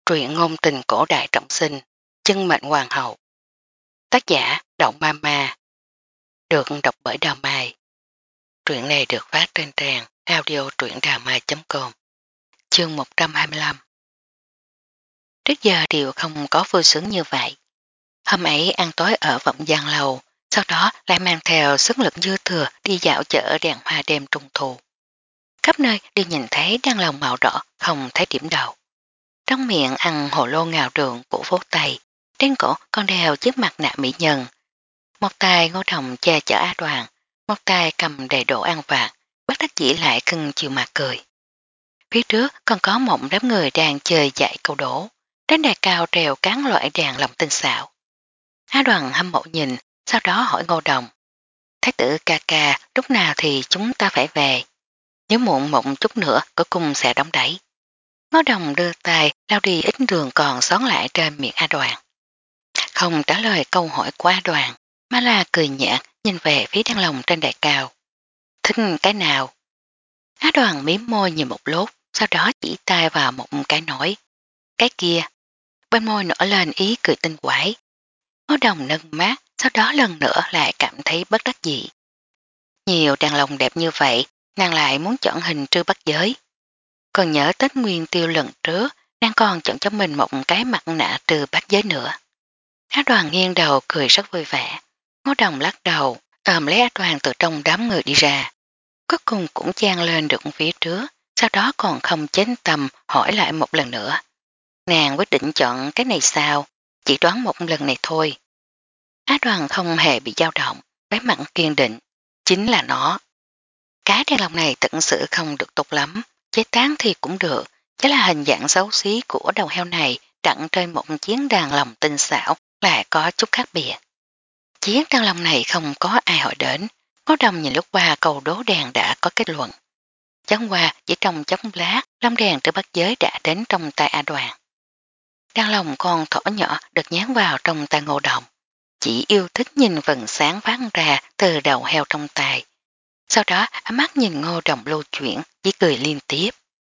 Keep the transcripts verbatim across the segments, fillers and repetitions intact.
Truyện ngôn tình cổ đại trọng sinh, chân mệnh hoàng hậu. Tác giả Động Ma Ma. Được đọc bởi Đào Mai. Truyện này được phát trên trang audio truyệnđàmai chấm com. Chương một trăm hai mươi lăm. Trước giờ đều không có vui sướng như vậy. Hôm ấy ăn tối ở Vọng Giang Lầu, sau đó lại mang theo sức lực dư thừa đi dạo chợ đèn hoa đêm trung thu. Khắp nơi đều nhìn thấy đăng lồng màu đỏ, không thấy điểm đầu. Trong miệng ăn hồ lô ngào đường của phố Tây, trên cổ còn đeo chiếc mặt nạ mỹ nhân. Một tay Ngô Đồng che chở A Đoàn, một tay cầm đầy đồ ăn vặt, bất đắc dĩ lại cưng chiều mặt cười. Phía trước còn có một đám người đang chơi dạy câu đố, trên đài cao treo cán loại đèn lồng tinh xảo. A Đoàn hâm mộ nhìn, sau đó hỏi Ngô Đồng: Thái tử ca ca, lúc nào thì chúng ta phải về? Nếu muộn một chút nữa có cung sẽ đóng đẩy. Ngô Đồng đưa tay lau đi ít đường còn xón lại trên miệng A Đoàn. Không trả lời câu hỏi của A Đoàn, mà là cười nhạt nhìn về phía đăng lồng trên đài cao. Thích cái nào? A Đoàn miếm môi nhìn một lúc, sau đó chỉ tay vào một cái nói. Cái kia. Bên môi nổi lên ý cười tinh quái. Ngô Đồng nâng mát, sau đó lần nữa lại cảm thấy bất đắc dĩ. Nhiều đàn lồng đẹp như vậy, nàng lại muốn chọn hình trư bắt giới. Còn nhớ Tết Nguyên Tiêu lần trước, nàng còn chọn cho mình một cái mặt nạ trừ bắt giới nữa. A Đoàn nghiêng đầu cười rất vui vẻ. Ngô Đồng lắc đầu, ôm lấy A Đoàn từ trong đám người đi ra. Cuối cùng cũng chan lên được phía trước, sau đó còn không chến tâm hỏi lại một lần nữa. Nàng quyết định chọn cái này sao? Chỉ đoán một lần này thôi. A Đoàn không hề bị dao động, vẻ mặt kiên định. Chính là nó. Cái đèn lồng này thật sự không được tốt lắm, chế tán thì cũng được, chỉ là hình dạng xấu xí của đầu heo này đặn trên một chiến đàn lồng tinh xảo lại có chút khác biệt. Chiến đàn lồng này không có ai hỏi đến, Ngô Đồng nhìn lúc qua cầu đố đèn đã có kết luận. Chẳng qua chỉ trong chốc lát, lông đèn từ bắt giới đã đến trong tay A Đoàn. Đàn lồng con thỏ nhỏ được nhán vào trong tay Ngô Đồng, chỉ yêu thích nhìn vầng sáng phát ra từ đầu heo trong tay. Sau đó ánh mắt nhìn Ngô Đồng lưu chuyển, chỉ cười liên tiếp.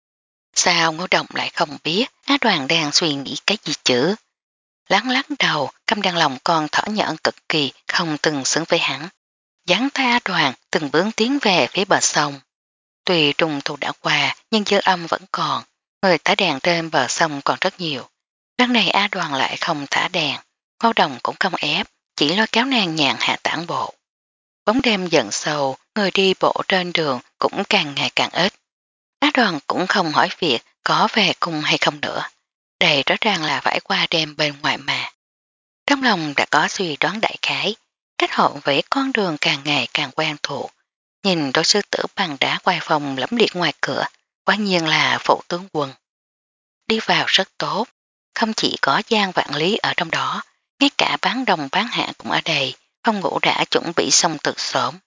Sao Ngô Đồng lại không biết A Đoàn đang suy nghĩ cái gì chứ? Lắng lắc đầu, căm đàn lòng con thở nhợn cực kỳ không từng xứng với hắn. Dắn tay A Đoàn từng bước tiến về phía bờ sông. Tuy trùng thu đã qua nhưng dư âm vẫn còn, người thả đèn trên bờ sông còn rất nhiều. Lần này A Đoàn lại không thả đèn, Ngô Đồng cũng không ép, chỉ lôi kéo nàng nhàn hạ tản bộ. Bóng đêm dần sâu, người đi bộ trên đường cũng càng ngày càng ít. A Đoàn cũng không hỏi việc có về cung hay không nữa. Đây rõ ràng là phải qua đêm bên ngoài mà. Trong lòng đã có suy đoán đại khái, kết hợp với con đường càng ngày càng quen thuộc. Nhìn đôi sư tử bằng đá quay phòng lẫm liệt ngoài cửa, quả nhiên là phụ tướng quân. Đi vào rất tốt, không chỉ có Giang Vạn Lý ở trong đó, ngay cả bán đồng bán hạ cũng ở đây, Phong Ngũ đã chuẩn bị xong từ sớm.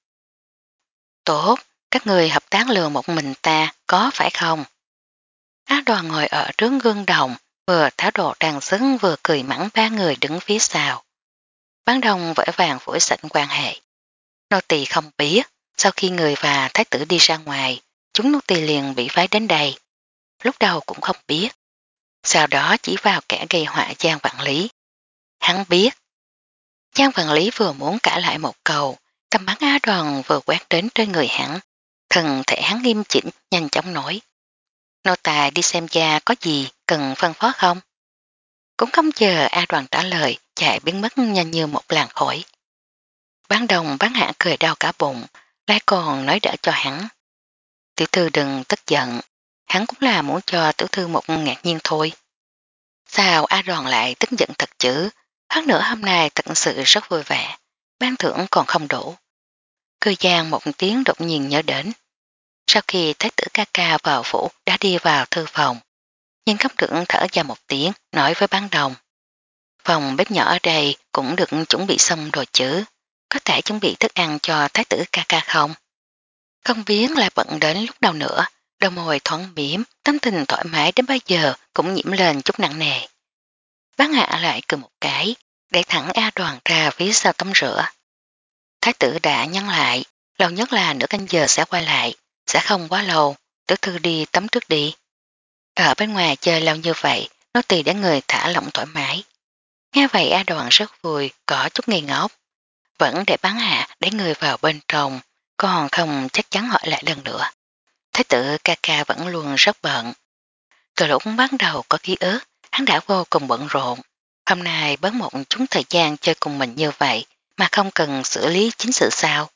Tốt, các người hợp tác lừa một mình ta, có phải không? Á Đoàn ngồi ở trước gương đồng, vừa tháo đồ trang sức vừa cười mắng ba người đứng phía sau. Bán đồng vội vàng phủi sạch quan hệ. Nô tỳ không biết, sau khi người và thái tử đi ra ngoài, chúng nô tỳ liền bị phái đến đây. Lúc đầu cũng không biết. Sau đó chỉ vào kẻ gây họa Giang Vạn Lý. Hắn biết. Giang Vạn Lý vừa muốn cãi lại một câu, tầm bắn Á Đoàn vừa quét đến trên người hắn. Thần thể hắn nghiêm chỉnh, nhanh chóng nói. Nô tài đi xem cha có gì cần phân phó không? Cũng không chờ A Đoàn trả lời, chạy biến mất nhanh như một làn khói. Bán đồng bán hạ cười đau cả bụng, lại còn nói đỡ cho hắn. Tiểu thư đừng tức giận, hắn cũng là muốn cho tiểu thư một ngạc nhiên thôi. Sao A Đoàn lại tức giận thật chứ? Hơn nữa hôm nay thật sự rất vui vẻ, ban thưởng còn không đủ. Cười giang một tiếng đột nhiên nhớ đến. Sau khi thái tử ca ca vào phủ đã đi vào thư phòng, nhưng cấp trưởng thở ra một tiếng nói với bán đồng. Phòng bếp nhỏ ở đây cũng được chuẩn bị xong rồi chứ, có thể chuẩn bị thức ăn cho thái tử ca ca không? Không biết là bận đến lúc nào nữa, đôi môi thoáng mỉm, tâm tình thoải mái đến bây giờ cũng nhiễm lên chút nặng nề. Bán hạ lại cười một cái, để thẳng A Đoàn ra phía sau tắm rửa. Thái tử đã nhắn lại, lâu nhất là nửa canh giờ sẽ quay lại, sẽ không quá lâu, tiểu thư đi tắm trước đi. Ở bên ngoài chơi lâu như vậy, nô tỳ để người thả lỏng thoải mái. Nghe vậy A Đoàn rất vui, có chút nghi ngốc. Vẫn để bắn hạ để người vào bên trong, còn không chắc chắn hỏi lại lần nữa. Thái tử ca ca vẫn luôn rất bận. Từ lúc bắt đầu có ký ức, hắn đã vô cùng bận rộn. Hôm nay bớt một chút thời gian chơi cùng mình như vậy mà không cần xử lý chính sự sao.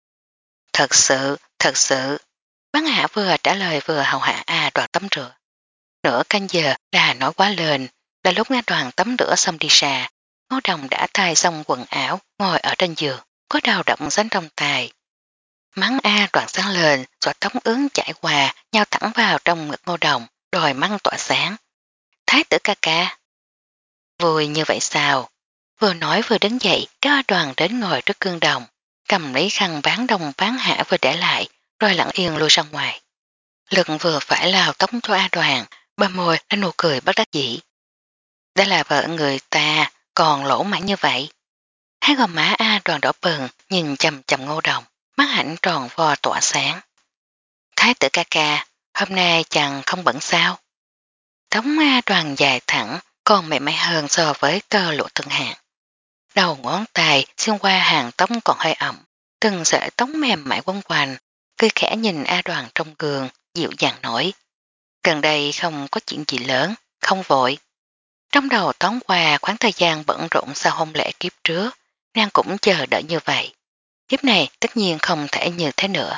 Thật sự, thật sự. Bắn hạ vừa trả lời vừa hầu hạ A Đoàn tắm rửa. Nửa canh giờ là nói quá lên, là lúc A Đoàn tắm rửa xong đi xa. Ngô Đồng đã thay xong quần áo, ngồi ở trên giường, có đầu động sánh trong tay. Mắng A Đoàn sáng lên, xoa tóc ướn chảy qua, nhau thẳng vào trong ngực Ngô Đồng, rồi mắng tỏa sáng. Thái tử ca ca. Vui như vậy sao? Vừa nói vừa đứng dậy, kéo A Đoàn đến ngồi trước gương đồng, cầm lấy khăn bán đồng bán hạ vừa để lại, rồi lặng yên lui ra ngoài. Lực vừa phải lao tóc cho A Đoàn, ba môi lên nụ cười bất đắc dĩ. Đây là vợ người ta, còn lỗ mãn như vậy. Hai gò má A Đoàn đỏ bừng, nhìn chầm chầm Ngô Đồng, mắt hạnh tròn vo tỏa sáng. Thái tử ca ca, hôm nay chẳng không bận sao? Tống A Đoàn dài thẳng, còn mềm mại hơn so với tơ lụa từng hàng. Đầu ngón tay xuyên qua hàng tóc còn hơi ẩm, từng sợi tóc mềm mại quấn quanh, cười khẽ nhìn A Đoàn trong gương, dịu dàng nổi. Gần đây không có chuyện gì lớn, không vội. Trong đầu tóm qua khoảng thời gian bận rộn sau hôn lễ kiếp trước, nàng cũng chờ đợi như vậy. Kiếp này tất nhiên không thể như thế nữa.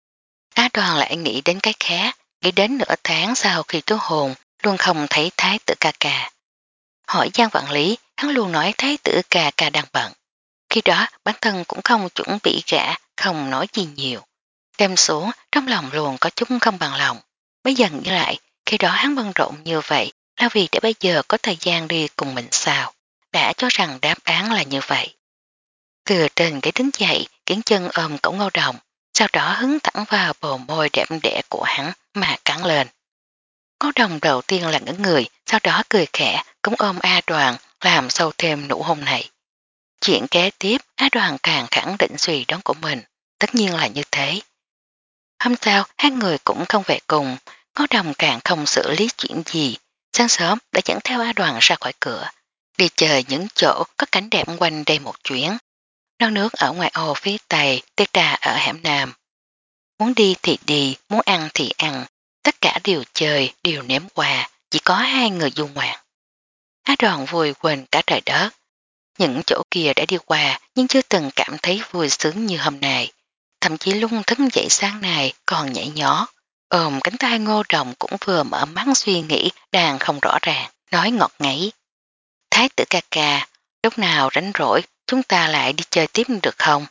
Á Đoàn lại nghĩ đến cái khác, nghĩ đến nửa tháng sau khi tố hồn, luôn không thấy thái tử ca ca. Hỏi Giang Vạn Lý, hắn luôn nói thái tử ca ca đang bận. Khi đó bản thân cũng không chuẩn bị gã, không nói gì nhiều. Đem xuống, trong lòng luôn có chút không bằng lòng. Bây giờ nghĩ lại, khi đó hắn bận rộn như vậy là vì để bây giờ có thời gian đi cùng mình sao. Đã cho rằng đáp án là như vậy. Từ trên cái đứng dậy, kiển chân ôm cổng Ngô Đồng, sau đó hứng thẳng vào bờ môi đẹp đẽ của hắn mà cắn lên. Ngô Đồng đầu tiên là ngỡ người, sau đó cười khẽ, cũng ôm A Đoàn làm sâu thêm nụ hôn này. Chuyện kế tiếp, A Đoàn càng khẳng định suy đoán của mình, tất nhiên là như thế. Hôm sau, hai người cũng không về cùng, Ngô Đồng càng không xử lý chuyện gì, sáng sớm đã dẫn theo A Đoàn ra khỏi cửa, đi chơi những chỗ có cảnh đẹp quanh đây một chuyến. Nấu nước ở ngoài ô phía Tây, tiết trà ở hẻm Nam. Muốn đi thì đi, muốn ăn thì ăn, tất cả đều chơi, đều ném quà, chỉ có hai người du ngoạn. Á Đoàn vui quên cả trời đất. Những chỗ kia đã đi qua nhưng chưa từng cảm thấy vui sướng như hôm nay. Thậm chí lúc thức dậy sáng nay còn nhảy nhó, ôm cánh tay Ngô Đồng cũng vừa mở mắt suy nghĩ đang không rõ ràng, nói ngọt ngấy. Thái tử ca ca, lúc nào rảnh rỗi chúng ta lại đi chơi tiếp được không?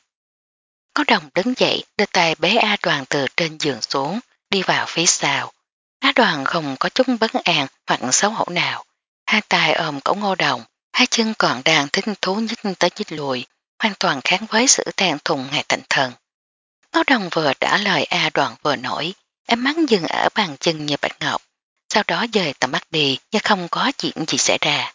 Ngô Đồng đứng dậy đưa tay bế A Đoàn từ trên giường xuống, đi vào phía sau. Á Đoàn không có chút bất an hoặc xấu hổ nào. Hai tay ôm cổ Ngô Đồng, hai chân còn đang thích thú nhích tới nhích lùi, hoàn toàn kháng với sự tàn thùng ngày thành thần. Ngô Đồng vừa trả lời A Đoàn vừa nổi, em mắt dừng ở bàn chân như bạch ngọc, sau đó dời tầm mắt đi như không có chuyện gì xảy ra.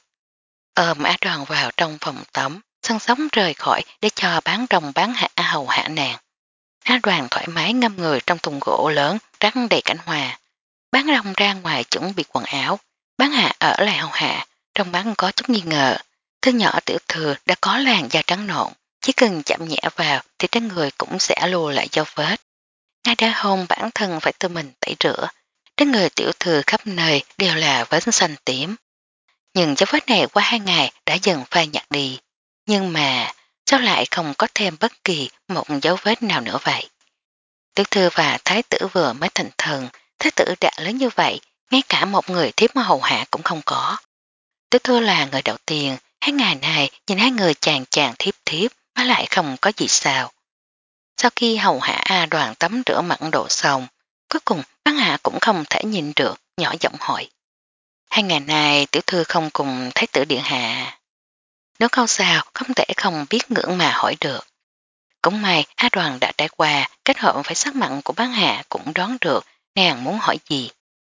Ôm Á Đoàn vào trong phòng tắm, sân sóng rời khỏi để cho bán đồng bán hạ hầu hạ nàng. Á Đoàn thoải mái ngâm người trong thùng gỗ lớn rắn đầy cảnh hòa. Bán rong ra ngoài chuẩn bị quần áo, bán hạ ở lại hầu hạ, trong bán có chút nghi ngờ. Thứ nhỏ tiểu thừa đã có làn da trắng nộn, chỉ cần chạm nhẹ vào thì trên người cũng sẽ lùa lại dấu vết. Ngay đã hôn bản thân phải tự mình tẩy rửa, trên người tiểu thừa khắp nơi đều là vết xanh tím. Nhưng dấu vết này qua hai ngày đã dần phai nhạt đi. Nhưng mà sao lại không có thêm bất kỳ một dấu vết nào nữa vậy? Tiểu thư và thái tử vừa mới thành thần, thái tử đã lớn như vậy, ngay cả một người thiếp hầu hạ cũng không có. Tiểu thư là người đầu tiên, hai ngày này nhìn hai người chàng chàng thiếp thiếp mà lại không có gì sao. Sau khi hầu hạ A Đoàn tắm rửa mặn độ xong, cuối cùng bán hạ cũng không thể nhìn được, nhỏ giọng hỏi. Hai ngày này tiểu thư không cùng thái tử điện hạ. Nếu câu sao không thể không biết ngưỡng mà hỏi được. Cũng may A Đoàn đã trải qua, kết hợp phải sắc mặn của bán hạ cũng đoán được nàng muốn hỏi gì.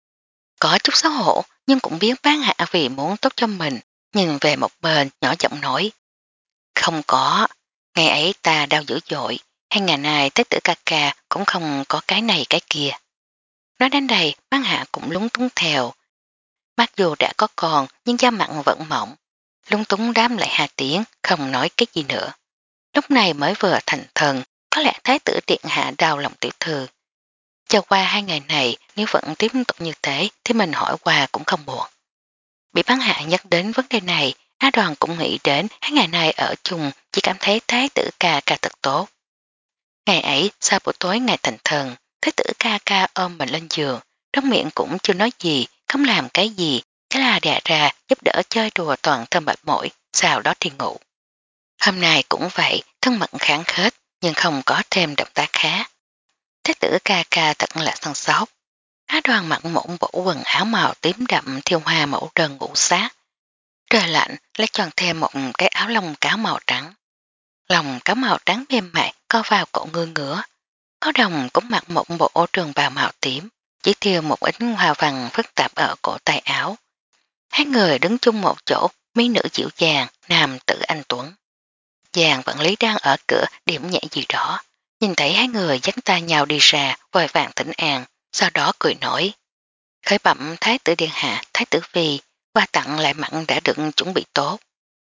Có chút xấu hổ nhưng cũng biết bán hạ vì muốn tốt cho mình, nhìn về một bên nhỏ giọng nói. Không có, ngày ấy ta đau dữ dội, hai ngày này thái tử ca ca cũng không có cái này cái kia. Nói đến đây bán hạ cũng lúng túng theo. mặc dù đã có con nhưng da mặn vẫn mỏng, lung túng đám lại hai tiếng, không nói cái gì nữa. Lúc này mới vừa thành thần, có lẽ thái tử điện hạ đau lòng tiểu thư. Chờ qua hai ngày này, nếu vẫn tiếp tục như thế thì mình hỏi qua cũng không buồn. Bị bắn hạ nhắc đến vấn đề này, Á Đoàn cũng nghĩ đến hai ngày này ở chung chỉ cảm thấy thái tử ca ca thật tốt. Ngày ấy, sau buổi tối ngày thành thần, thái tử ca ca ôm mình lên giường, trong miệng cũng chưa nói gì, không làm cái gì, cái là đè ra giúp đỡ chơi đùa toàn thân mệt mỏi, sau đó thì ngủ. Hôm nay cũng vậy, thân mật kháng khết, nhưng không có thêm động tác khác. Thái tử ca ca thật là săn sóc. Á Đoàn mặc một bộ quần áo màu tím đậm thiêu hoa mẫu đơn ngủ sát. Trời lạnh lấy tròn thêm một cái áo lông cáo màu trắng. Lòng cáo màu trắng mềm mại co vào cổ ngư ngửa. Có đồng cũng mặc một bộ ô trường bào màu tím, chỉ thiêu một ít hoa văn phức tạp ở cổ tay áo. Hai người đứng chung một chỗ, mấy nữ dịu dàng, nam tử anh Tuấn. Giàng vẫn lý đang ở cửa điểm nhẹ gì đó, nhìn thấy hai người dắt tay nhau đi ra, vội vàng thỉnh an, sau đó cười nổi. Khởi bẩm thái tử điện hạ, thái tử phi, quà tặng lại mặn đã được chuẩn bị tốt.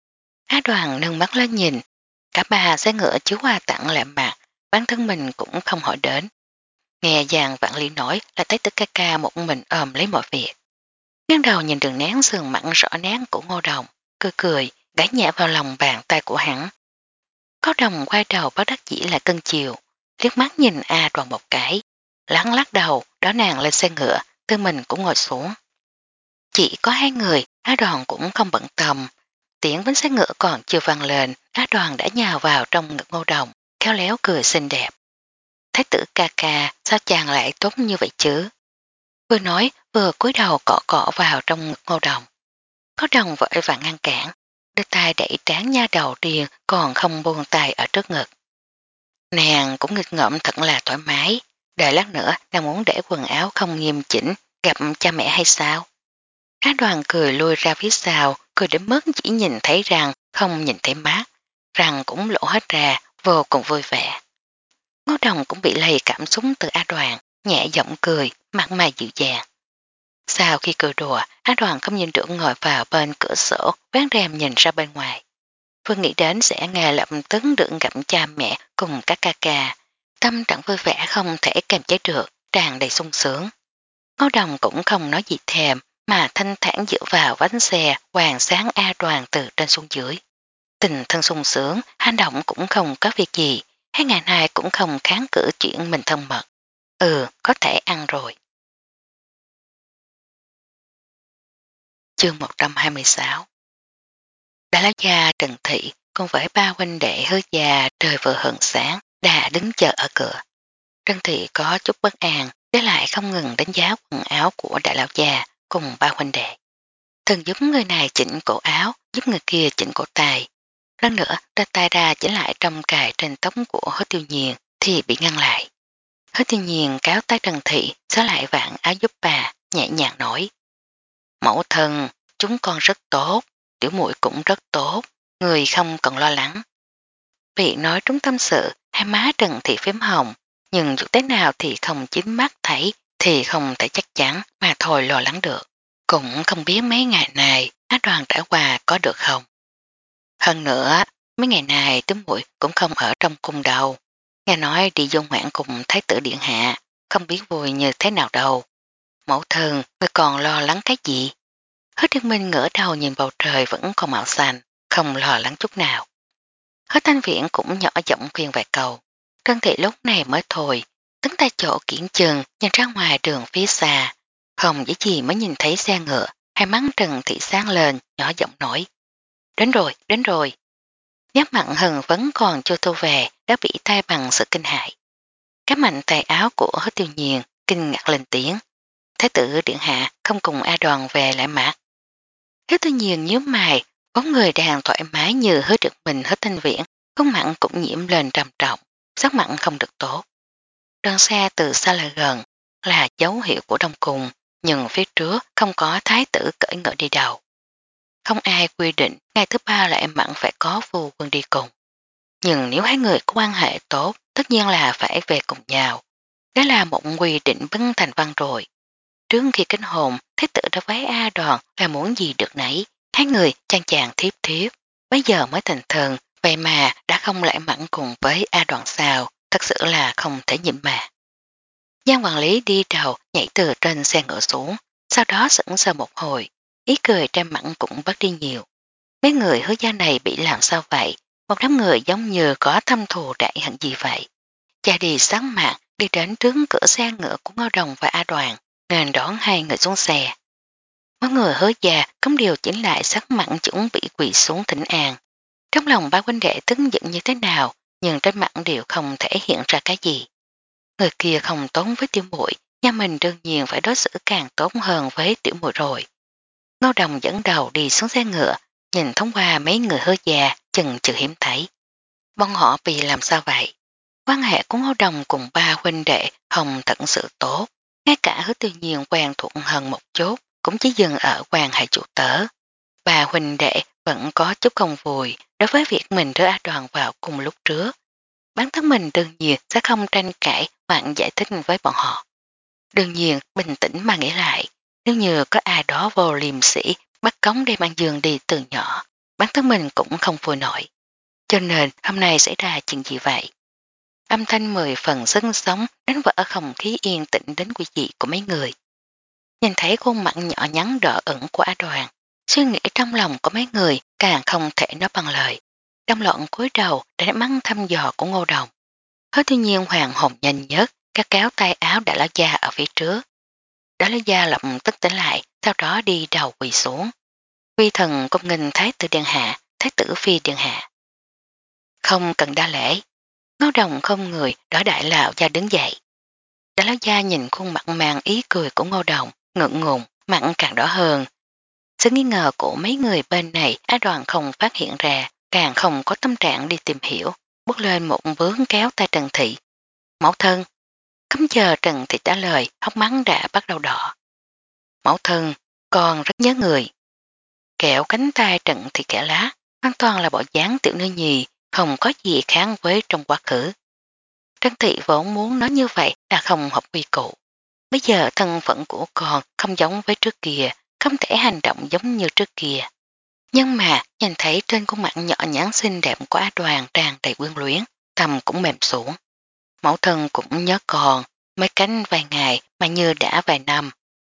Á Đoàn nâng mắt lên nhìn, cả ba xe ngựa chứa quà tặng lại mặt, bản thân mình cũng không hỏi đến. Nghe Giàng vạn lý nói là thái tử ca ca một mình ôm lấy mọi việc. Nghiêng đầu nhìn đường nén sườn mặn rõ nén của Ngô Đồng, cười cười, gãy nhẹ vào lòng bàn tay của hắn. Có Đồng quay đầu bắt đắc dĩ là cân chiều, liếc mắt nhìn A Đoàn một cái, lắng lắc đầu, đó nàng lên xe ngựa, tư mình cũng ngồi xuống. Chỉ có hai người, Á Đoàn cũng không bận tâm. Tiếng bánh xe ngựa còn chưa vang lên, Á Đoàn đã nhào vào trong ngực Ngô Đồng, khéo léo cười xinh đẹp. Thái tử ca ca, sao chàng lại tốt như vậy chứ? Vừa nói, vừa cúi đầu cọ cọ vào trong ngực Ngô Đồng. Có Đồng vội vàng ngăn cản, đưa tay đẩy trán nha đầu riêng còn không buông tay ở trước ngực. Nàng cũng nghịch ngợm thật là thoải mái, đợi lát nữa nàng muốn để quần áo không nghiêm chỉnh, gặp cha mẹ hay sao? Á Đoàn cười lui ra phía sau, cười đến mức chỉ nhìn thấy răng, không nhìn thấy mắt, răng cũng lộ hết ra, vô cùng vui vẻ. Ngô Đồng cũng bị lây cảm xúc từ Á Đoàn, nhẹ giọng cười, mặt mày dịu dàng. Sau khi cười đùa, Á Đoàn không nhìn được ngồi vào bên cửa sổ, ván rèm nhìn ra bên ngoài. Vừa nghĩ đến sẽ nghe lập tức được gặp cha mẹ cùng các ca ca, tâm trạng vui vẻ không thể kềm chế được, tràn đầy sung sướng. Ngô Đồng cũng không nói gì thèm, mà thanh thản dựa vào vánh xe hoàng sáng A Đoàn từ trên xuống dưới. Tình thân sung sướng, hành động cũng không có việc gì, hai ngày nay cũng không kháng cự chuyện mình thân mật. Ừ, có thể ăn rồi. Chương một trăm hai mươi sáu. Đã lá gia Trần Thị cùng với ba huynh đệ hứa già trời vừa hận sáng đã đứng chờ ở cửa. Trần Thị có chút bất an, để lại không ngừng đánh giá quần áo của đại lão già cùng ba huynh đệ. Thần giúp người này chỉnh cổ áo, giúp người kia chỉnh cổ tay. Lần nữa ra tay ra chỉnh lại trong cài trên tóc của Hứa Tiêu Nhiên thì bị ngăn lại. Hứa Tiêu Nhiên cáo tay Trần Thị xóa lại vạn áo giúp bà, nhẹ nhàng nói. Mẫu thân, chúng con rất tốt, tiểu muội cũng rất tốt, người không cần lo lắng. Bị nói trúng tâm sự, hai má Trần Thị phím hồng, nhưng dù thế nào thì không chính mắt thấy thì không thể chắc chắn mà thôi lo lắng được. Cũng không biết mấy ngày này Á Đoàn trải qua có được không. Hơn nữa, mấy ngày này tướng muội cũng không ở trong cung đâu. Nghe nói đi dung hoạn cùng thái tử điện hạ, không biết vui như thế nào đâu. Mẫu thân, người còn lo lắng cái gì? Hứa Thiên Minh ngửa đầu nhìn bầu trời vẫn còn màu xanh, không lo lắng chút nào. Hứa Thanh Viễn cũng nhỏ giọng khuyên vài câu. Trân Thị lúc này mới thôi, đứng tại chỗ kiển chừng nhìn ra ngoài đường phía xa. Không dễ gì mới nhìn thấy xe ngựa, hai mắt Trần Thị sáng lên, nhỏ giọng nói. Đến rồi, đến rồi. Nhắc mặn hừng vẫn còn chưa thu về, đã bị tay bằng sự kinh hại. Cái mạnh tay áo của Hứa Tiêu Nhiên kinh ngạc lên tiếng. Thái tử điện hạ không cùng A Đoàn về lại mặt. Hứa Tiêu Nhiên nhíu mày, bóng người đang thoải mái như Hứa Trực Bình Hứa Thanh Viễn, khuôn mặn cũng nhiễm lên trầm trọng, sắc mặn không được tốt. Đoàn xe từ xa lại gần là dấu hiệu của đông cung, nhưng phía trước không có thái tử cởi ngựa đi đầu. Không ai quy định ngày thứ ba là em mặn phải có phu quân đi cùng. Nhưng nếu hai người có quan hệ tốt, tất nhiên là phải về cùng nhau. Đó là một quy định bấn thành văn rồi. Trước khi kết hôn Thế tử đối với A Đoàn là muốn gì được nấy, hai người chàng chàng thiếp thiếp, bây giờ mới thành thần, vậy mà đã không lại mặn cùng với A Đoàn sao, thật sự là không thể nhịn mà. Giang quản lý đi đầu nhảy từ trên xe ngựa xuống, sau đó sững sờ một hồi, ý cười trên mặt cũng bớt đi nhiều. Mấy người hứa gia này bị làm sao vậy, một đám người giống như có thâm thù đại hận gì vậy. Cha đi sáng mặt đi đến trước cửa xe ngựa của Ngô Đồng và A Đoàn, nên đón hai người xuống xe. Mấy người hứa gia cấm điều chỉnh lại sắc mặn chuẩn bị quỳ xuống thỉnh an. Trong lòng ba huynh đệ tức giận như thế nào, nhưng trên mặt đều không thể hiện ra cái gì. Người kia không tốn với tiểu muội, nhà mình đương nhiên phải đối xử càng tốt hơn với tiểu muội rồi. Ngô Đồng dẫn đầu đi xuống xe ngựa, nhìn thông qua mấy người hứa già, chừng chừng hiếm thấy. Bọn họ bị làm sao vậy? Quan hệ của Ngô Đồng cùng ba huynh đệ không thật sự tốt, ngay cả hứa tự nhiên quen thuộc hơn một chút, cũng chỉ dừng ở quan hệ chủ tớ. Ba huynh đệ vẫn có chút không vui đối với việc mình đưa A Đoàn vào cùng lúc trước. Bản thân mình đương nhiên sẽ không tranh cãi hoặc giải thích với bọn họ. Đương nhiên bình tĩnh mà nghĩ lại, nếu như có ai đó vô liêm sĩ bắt cống đem ăn giường đi từ nhỏ, bản thân mình cũng không vui nổi. Cho nên hôm nay xảy ra chuyện gì vậy? Âm thanh mười phần sân sống đánh vỡ không khí yên tĩnh đến quỷ dị của mấy người. Nhìn thấy khuôn mặt nhỏ nhắn đỏ ửng của A Đoàn, suy nghĩ trong lòng của mấy người càng không thể nói bằng lời. Trong lọn cúi đầu để mắng thăm dò của Ngô Đồng. Hết tuy nhiên hoàng hồn nhanh nhất, các kéo tay áo đã lão gia ở phía trước. Đã lão gia lập tức tỉnh lại, sau đó đi đầu quỳ xuống. Vi thần công nghênh thái tử điện hạ, thái tử phi điện hạ. Không cần đa lễ. Ngô Đồng không người đỡ đại lão gia đứng dậy. Đã lão gia nhìn khuôn mặt mang ý cười của Ngô Đồng, ngượng ngùng, mặn càng đỏ hơn. Sự nghi ngờ của mấy người bên này Á Đoàn không phát hiện ra, càng không có tâm trạng đi tìm hiểu, bước lên một vướng kéo tay Trần Thị. Mẫu thân, cấm chờ Trần Thị trả lời, hốc mắng đã bắt đầu đỏ. Mẫu thân, con rất nhớ người. Kẹo cánh tay Trần Thị kẻ lá, hoàn toàn là bộ dáng tiểu nữ nhì, không có gì kháng với trong quá khứ. Trần Thị vốn muốn nói như vậy là không hợp quy củ. Bây giờ thân phận của con không giống với trước kia, không thể hành động giống như trước kia. Nhưng mà nhìn thấy trên khuôn mặt nhỏ nhắn xinh đẹp của A Đoàn tràn đầy quyến luyến, tâm cũng mềm xuống. Mẫu thân cũng nhớ còn, mấy cánh vài ngày mà như đã vài năm.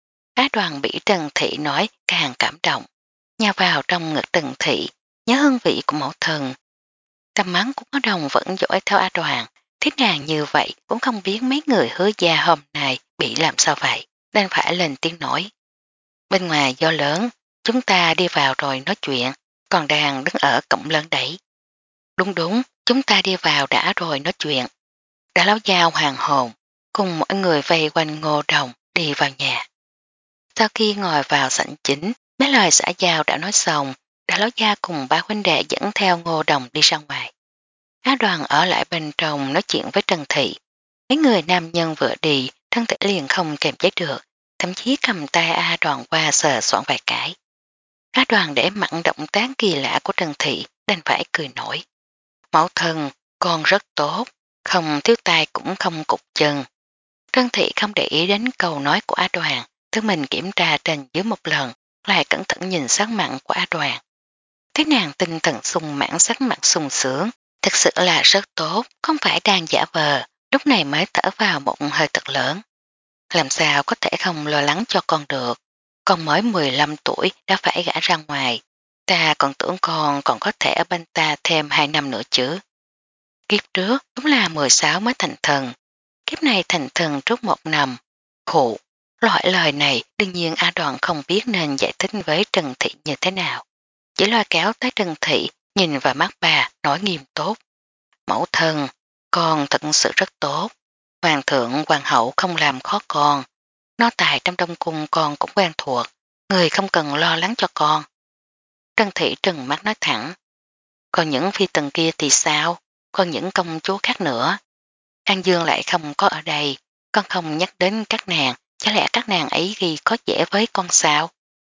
Á Đoàn bị Trần Thị nói càng cảm động, nhào vào trong ngực Trần Thị, nhớ hương vị của mẫu thân. Tâm mắng của có đồng vẫn dõi theo Á Đoàn, thích nàng như vậy cũng không biết mấy người hứa gia hôm nay bị làm sao vậy, đang phải lên tiếng nói. Bên ngoài do lớn, chúng ta đi vào rồi nói chuyện, còn đang đứng ở cổng lớn đấy. Đúng đúng, chúng ta đi vào đã rồi nói chuyện. Đã lão giao hoàng hồn, cùng mọi người vây quanh Ngô Đồng đi vào nhà. Sau khi ngồi vào sảnh chính, mấy lời xã giao đã nói xong, đã lão gia cùng ba huynh đệ dẫn theo Ngô Đồng đi ra ngoài. Á Đoàn ở lại bên trong nói chuyện với Trần Thị. Mấy người nam nhân vừa đi, thân thể liền không kềm chế được, thậm chí cầm tay A Đoàn qua sờ soạn vài cái. Á Đoàn để mặn động tác kỳ lạ của Trần Thị, đành phải cười nổi. Mẫu thân, con rất tốt, không thiếu tay cũng không cục chân. Trân Thị không để ý đến câu nói của A Đoàn, thứ mình kiểm tra trên dưới một lần, lại cẩn thận nhìn sắc mặn của A Đoàn. Thấy nàng tinh thần sung mãn sắc mặt sung sướng, thật sự là rất tốt, không phải đang giả vờ, lúc này mới thở vào một hơi thật lớn. Làm sao có thể không lo lắng cho con được, con mới mười lăm tuổi đã phải gã ra ngoài, ta còn tưởng con còn có thể ở bên ta thêm hai năm nữa chứ. Kiếp trước đúng là mười sáu mới thành thần, kiếp này thành thần trước một năm. Khụ, loại lời này đương nhiên A Đoàn không biết nên giải thích với Trần Thị như thế nào. Chỉ loa kéo tới Trần Thị, nhìn vào mắt bà, nói nghiêm tốt. Mẫu thân, con thật sự rất tốt. Hoàng thượng, hoàng hậu không làm khó con. Nó tài trong đông cung con cũng quen thuộc, người không cần lo lắng cho con. Trần Thị trừng mắt nói thẳng. Còn những phi tần kia thì sao? Còn những công chúa khác nữa. An Dương lại không có ở đây, con không nhắc đến các nàng, chả lẽ các nàng ấy ghi có dễ với con sao?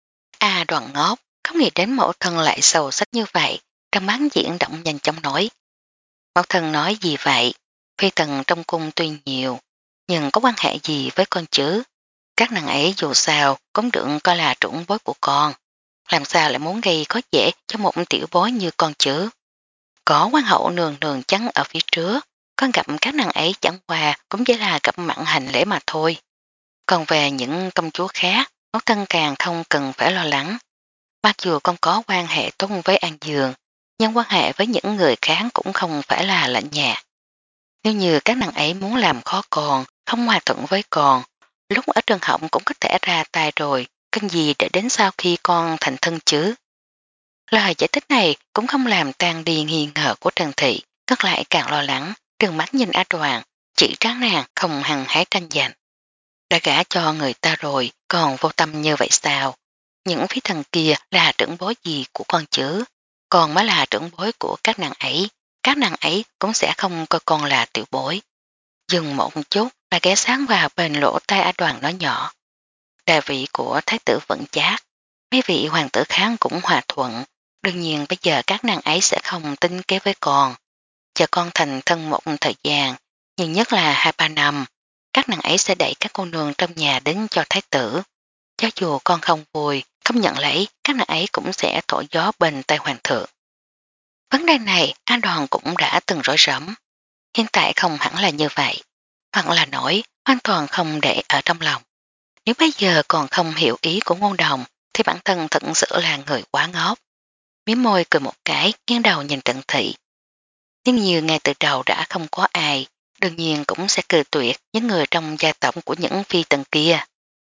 À Đoàn ngốc, không nghĩ đến mẫu thân lại sầu sách như vậy, trong mắt diễn động nhanh chóng nói. Mẫu thân nói gì vậy? Phi tần trong cung tuy nhiều, nhưng có quan hệ gì với con chứ? Các nàng ấy dù sao cũng được coi là trưởng bối của con. Làm sao lại muốn gây khó dễ cho một tiểu bối như con chứ? Có quan hậu nường nường trắng ở phía trước, con gặp các nàng ấy chẳng qua cũng chỉ là gặp mặn hành lễ mà thôi. Còn về những công chúa khác, mẫu thân càng không cần phải lo lắng. Mặc dù con có quan hệ tốt với An Dương, nhưng quan hệ với những người khác cũng không phải là lạnh nhạt. Nếu như các nàng ấy muốn làm khó con, không hòa thuận với con, lúc ở trường học cũng có thể ra tay rồi, cần gì để đến sau khi con thành thân chứ. Lời giải thích này cũng không làm tan đi nghi ngờ của Trần Thị, cất lại càng lo lắng, trừng mắt nhìn A Đoàn, chỉ tráng nàng không hằng hái tranh giành. Đã gả cho người ta rồi, còn vô tâm như vậy sao? Những phí thần kia là trưởng bối gì của con chứ? Còn mới là trưởng bối của các nàng ấy, các nàng ấy cũng sẽ không coi con là tiểu bối. Dừng một chút là ghé sáng vào bên lỗ tai A Đoàn nói nhỏ. Đại vị của thái tử vẫn chát, mấy vị hoàng tử kháng cũng hòa thuận, đương nhiên bây giờ các nàng ấy sẽ không tính kế với con. Chờ con thành thân một thời gian, nhiều nhất là hai ba năm, các nàng ấy sẽ đẩy các cô nương trong nhà đến cho thái tử. Cho dù con không vui, không nhận lấy, các nàng ấy cũng sẽ thổi gió bên tay hoàng thượng. Vấn đề này A Đoàn cũng đã từng rối rắm. Hiện tại không hẳn là như vậy, hoặc là nổi, hoàn toàn không để ở trong lòng. Nếu bây giờ còn không hiểu ý của ngôn đồng, thì bản thân thật sự là người quá ngốc. Miếng môi cười một cái, nghiêng đầu nhìn Trần Thị. Nếu như ngay từ đầu đã không có ai, đương nhiên cũng sẽ cười tuyệt những người trong gia tộc của những phi tần kia.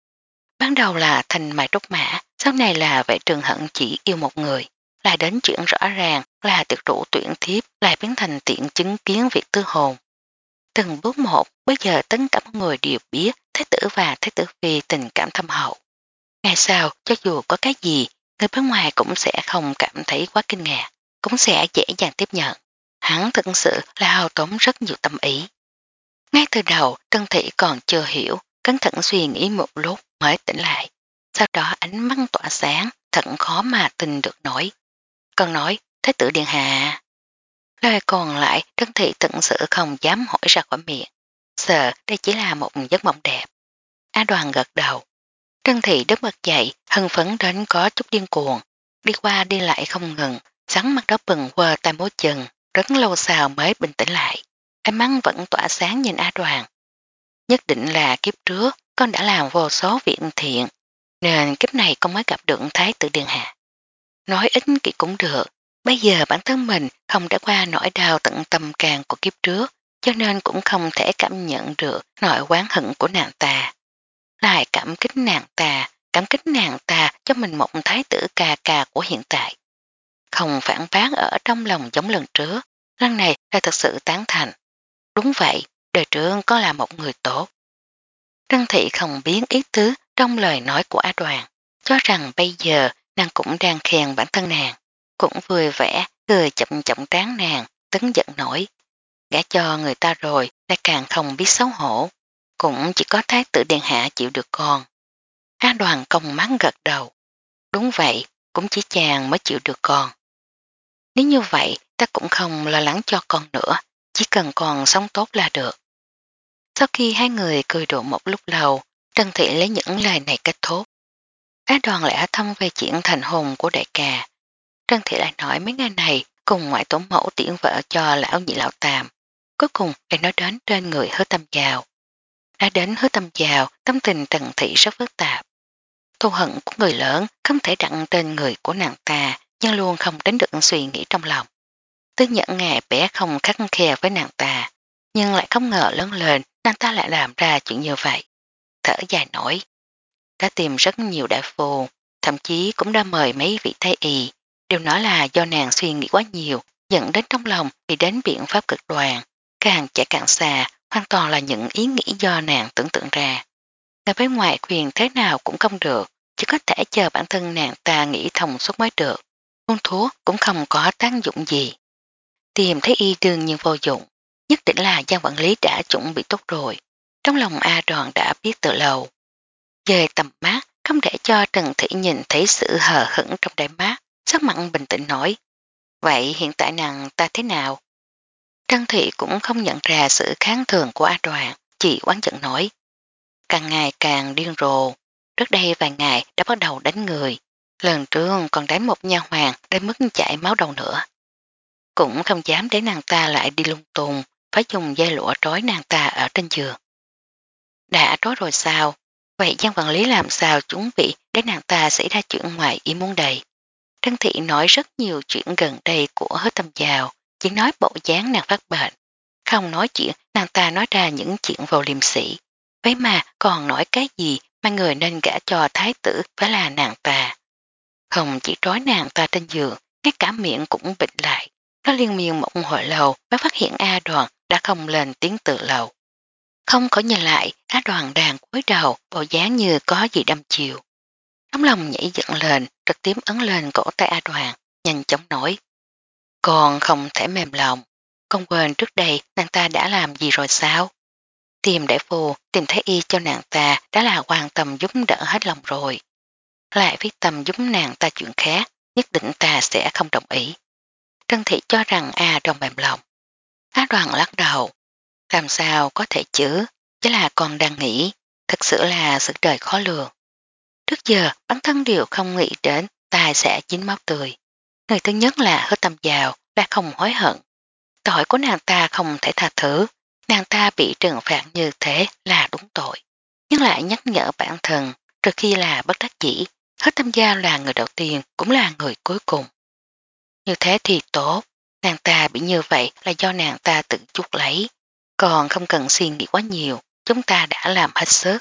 Ban đầu là thành mại trúc mã, sau này là vệ trường hận chỉ yêu một người, lại đến chuyện rõ ràng là tiệc rượu tuyển thiếp lại biến thành tiện chứng kiến việc tư hồn. Từng bước một, bây giờ tất cả mọi người đều biết thái tử và thái tử phi tình cảm thâm hậu. Ngày sau, cho dù có cái gì, người bên ngoài cũng sẽ không cảm thấy quá kinh ngạc, cũng sẽ dễ dàng tiếp nhận. Hắn thực sự là hao tốn rất nhiều tâm ý. Ngay từ đầu, Trân Thị còn chưa hiểu, cẩn thận suy nghĩ một lúc mới tỉnh lại. Sau đó ánh mắt tỏa sáng, thật khó mà tin được nổi. Còn nói, thái tử điện hạ. Lời còn lại, Trân Thị thật sự không dám hỏi ra khỏi miệng. Sợ đây chỉ là một giấc mộng đẹp. A Đoàn gật đầu. Trân Thị đứng bật dậy, hân phấn đến có chút điên cuồng. Đi qua đi lại không ngừng, sắn mặt đó bừng quơ tay mối chân, rất lâu sau mới bình tĩnh lại. Ánh mắt vẫn tỏa sáng nhìn A Đoàn. Nhất định là kiếp trước con đã làm vô số việc thiện, nên kiếp này con mới gặp được thái tử điện hạ. Nói ít kỳ cũng được, bây giờ bản thân mình không đã qua nỗi đau tận tâm can của kiếp trước, cho nên cũng không thể cảm nhận được nỗi oán hận của nàng ta. Lại cảm kích nàng ta, cảm kích nàng ta cho mình một thái tử ca ca của hiện tại. Không phản bác ở trong lòng giống lần trước, lần này là thật sự tán thành. Đúng vậy, đời trước có là một người tốt. Trân Thị không biết ý tứ trong lời nói của A Đoàn, cho rằng bây giờ nàng cũng đang khen bản thân nàng, cũng vui vẻ, cười chậm chậm trán nàng, tấn giận nổi. Gả cho người ta rồi lại càng không biết xấu hổ, cũng chỉ có thái tử điện hạ chịu được con. A Đoàn công mắt gật đầu. Đúng vậy, cũng chỉ chàng mới chịu được con. Nếu như vậy, ta cũng không lo lắng cho con nữa, chỉ cần con sống tốt là được. Sau khi hai người cười đùa một lúc lâu, Trân Thị lấy những lời này kết thúc. Á Đoàn lại thăm về chuyện thành hồn của đại ca. Trân Thị lại nói mấy ngày này cùng ngoại tổ mẫu tiễn vợ cho lão nhị lão tam. Cuối cùng lại nói đến trên người Hứa Tâm Giàu. Đã đến Hứa Tâm Giàu, tâm tình Trân Thị rất phức tạp. Thù hận của người lớn không thể đặt trên người của nàng ta, nhưng luôn không đến được suy nghĩ trong lòng. Tư nhẫn ngày bé không khắc khe với nàng ta, nhưng lại không ngờ lớn lên nàng ta lại làm ra chuyện như vậy. Thở dài nổi. Đã tìm rất nhiều đại phu, thậm chí cũng đã mời mấy vị thái y, đều nói là do nàng suy nghĩ quá nhiều, dẫn đến trong lòng thì đến biện pháp cực đoan, càng chạy càng xa, hoàn toàn là những ý nghĩ do nàng tưởng tượng ra. Người bên ngoài khuyên thế nào cũng không được, chỉ có thể chờ bản thân nàng ta nghĩ thông suốt mới được. Uống thuốc cũng không có tác dụng gì. Tìm thấy y đương nhiên vô dụng, nhất định là Giang quản lý đã chuẩn bị tốt rồi. Trong lòng A Đoàn đã biết từ lâu. Về tầm mắt, không để cho Trần Thị nhìn thấy sự hờ hững trong đáy mắt, sắc mặt bình tĩnh nói. Vậy hiện tại nàng ta thế nào? Trân Thị cũng không nhận ra sự kháng thường của A Đoàn, chỉ oán giận nói. càng ngày càng điên rồ. Trước đây vài ngày đã bắt đầu đánh người. Lần trước còn đánh một nha hoàng đến mức chảy máu đầu nữa. Cũng không dám để nàng ta lại đi lung tung, phải dùng dây lụa trói nàng ta ở trên giường. Đã trói rồi sao? Vậy Giang quản lý làm sao chuẩn bị để nàng ta xảy ra chuyện ngoài ý muốn đầy? Trân Thị nói rất nhiều chuyện gần đây của Hứa Tâm Giao, chỉ nói bộ dáng nàng phát bệnh. Không nói chuyện nàng ta nói ra những chuyện vô liêm sỉ. Vậy mà còn nói cái gì mà người nên gả cho thái tử phải là nàng ta. Không chỉ trói nàng ta trên giường, ngay cả miệng cũng bịt lại. Nó liên miên một hồi lâu mới phát hiện A Đoàn đã không lên tiếng từ lâu. Không khỏi nhìn lại, A Đoàn đang cúi đầu, bộ dáng như có gì đâm chiều. Tấm lòng nhảy dựng lên, trực tiếp ấn lên cổ tay A Đoàn, nhanh chóng nói. Còn không thể mềm lòng, con quên trước đây nàng ta đã làm gì rồi sao? Tìm đại phu, tìm thấy y cho nàng ta đã là quan tâm giúp đỡ hết lòng rồi. Lại viết tâm giúp nàng ta chuyện khác, nhất định ta sẽ không đồng ý. Trân Thị cho rằng A Đoàn mềm lòng. A Đoàn lắc đầu. Làm sao có thể chứ, chứ là con đang nghĩ, thật sự là sự đời khó lường. Trước giờ bản thân đều không nghĩ đến ta sẽ chín máu tươi. Người thứ nhất là Hứa Tâm Giao đã không hối hận. Tội của nàng ta không thể tha thứ, nàng ta bị trừng phạt như thế là đúng tội. Nhưng lại nhắc nhở bản thân, trừ khi là bất đắc dĩ, Hứa Tâm Giao là người đầu tiên cũng là người cuối cùng. Như thế thì tốt, nàng ta bị như vậy là do nàng ta tự chuốc lấy, còn không cần suy nghĩ quá nhiều, chúng ta đã làm hết sức.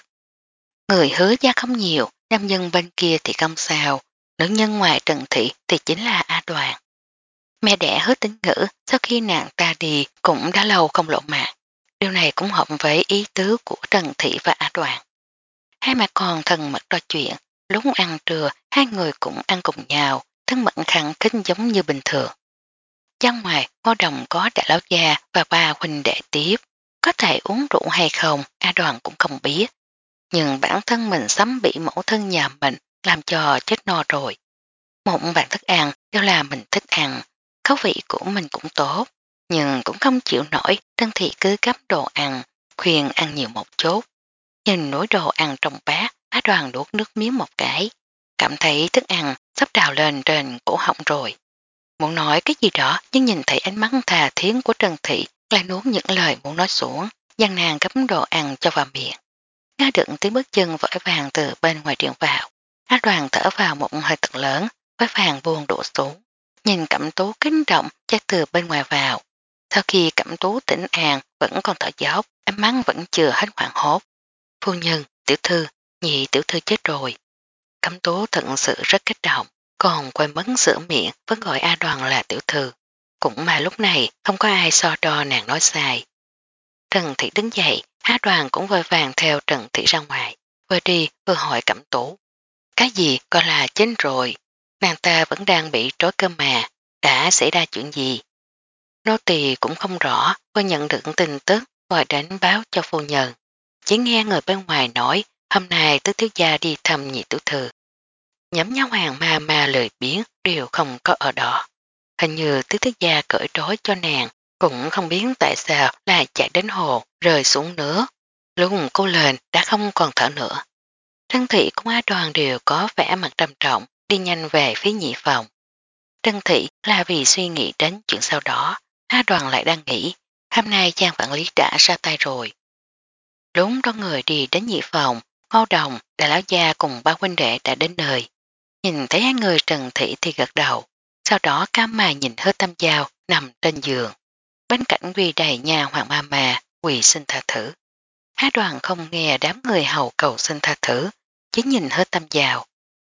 Người hứa gia không nhiều, nam nhân bên kia thì không sao, nữ nhân ngoài Trần Thị thì chính là A Đoàn. Mẹ đẻ Hứa Tính Ngữ sau khi nàng ta đi cũng đã lâu không lộ mặt. Điều này cũng hợp với ý tứ của Trần Thị và A Đoàn. Hai mẹ con thân mật trò chuyện, lúc ăn trưa hai người cũng ăn cùng nhau, thân mật khẳng kính giống như bình thường. Trong ngoài Ngô Đồng có đại lão gia và ba huynh đệ tiếp, có thể uống rượu hay không A Đoàn cũng không biết. Nhưng bản thân mình sắm bị mẫu thân nhà mình làm cho chết no rồi. Một bàn thức ăn đều là mình thích ăn, khẩu vị của mình cũng tốt, nhưng cũng không chịu nổi Trân Thị cứ gấp đồ ăn, khuyên ăn nhiều một chút. Nhìn nỗi đồ ăn trong bát, Á Đoàn đuốt nước miếng một cái, cảm thấy thức ăn sắp trào lên trên cổ họng rồi. Muốn nói cái gì đó nhưng nhìn thấy ánh mắt thà thiến của Trân Thị lại nuốt những lời muốn nói xuống, gian nàng gấp đồ ăn cho vào miệng. Nghe được tiếng bước chân vội vàng từ bên ngoài truyền vào. Á Đoàn thở vào một hơi thật lớn, vội vàng buông đổ xuống. Nhìn Cẩm Tú kinh động chạy từ bên ngoài vào. Sau khi Cẩm Tú tỉnh an vẫn còn thở dốc, ánh mắt vẫn chưa hết hoảng hốt. Phu nhân, tiểu thư, nhị tiểu thư chết rồi. Cẩm Tú thật sự rất kích động, còn quay mất sữa miệng vẫn gọi A Đoàn là tiểu thư. Cũng mà lúc này không có ai so đo nàng nói sai. Trần Thị đứng dậy, Á Đoàn cũng vội vàng theo Trần Thị ra ngoài, vừa đi vừa hỏi Cẩm Tú. Cái gì coi là chết rồi, nàng ta vẫn đang bị trói cơ mà, đã xảy ra chuyện gì? Nô tỳ cũng không rõ, vừa nhận được tin tức, gọi đến báo cho phu nhân. Chỉ nghe người bên ngoài nói, hôm nay tứ thiếu gia đi thăm nhị tiểu thư. Nhóm nhau hoàng ma ma lời biến đều không có ở đó. Hình như tứ thiếu gia cởi trói cho nàng, cũng không biết tại sao lại chạy đến hồ, rơi xuống nước. Lúc cô lên đã không còn thở nữa. Trân Thị cùng Á Đoàn đều có vẻ mặt trầm trọng, đi nhanh về phía nhị phòng. Trân Thị là vì suy nghĩ đến chuyện sau đó, Á Đoàn lại đang nghĩ, hôm nay Giang quản lý đã ra tay rồi. Đúng đó người đi đến nhị phòng, Ngô Đồng, Đại Lão Gia cùng ba huynh đệ đã đến nơi. Nhìn thấy hai người Trần Thị thì gật đầu, sau đó cam mài nhìn Hứa Tâm Giao nằm trên giường. Bên cạnh quỳ đầy nhà hoàng ma ma, quỳ xin tha thử. Á Đoàn không nghe đám người hầu cầu xin tha thử, chỉ nhìn Hứa Tâm Giao.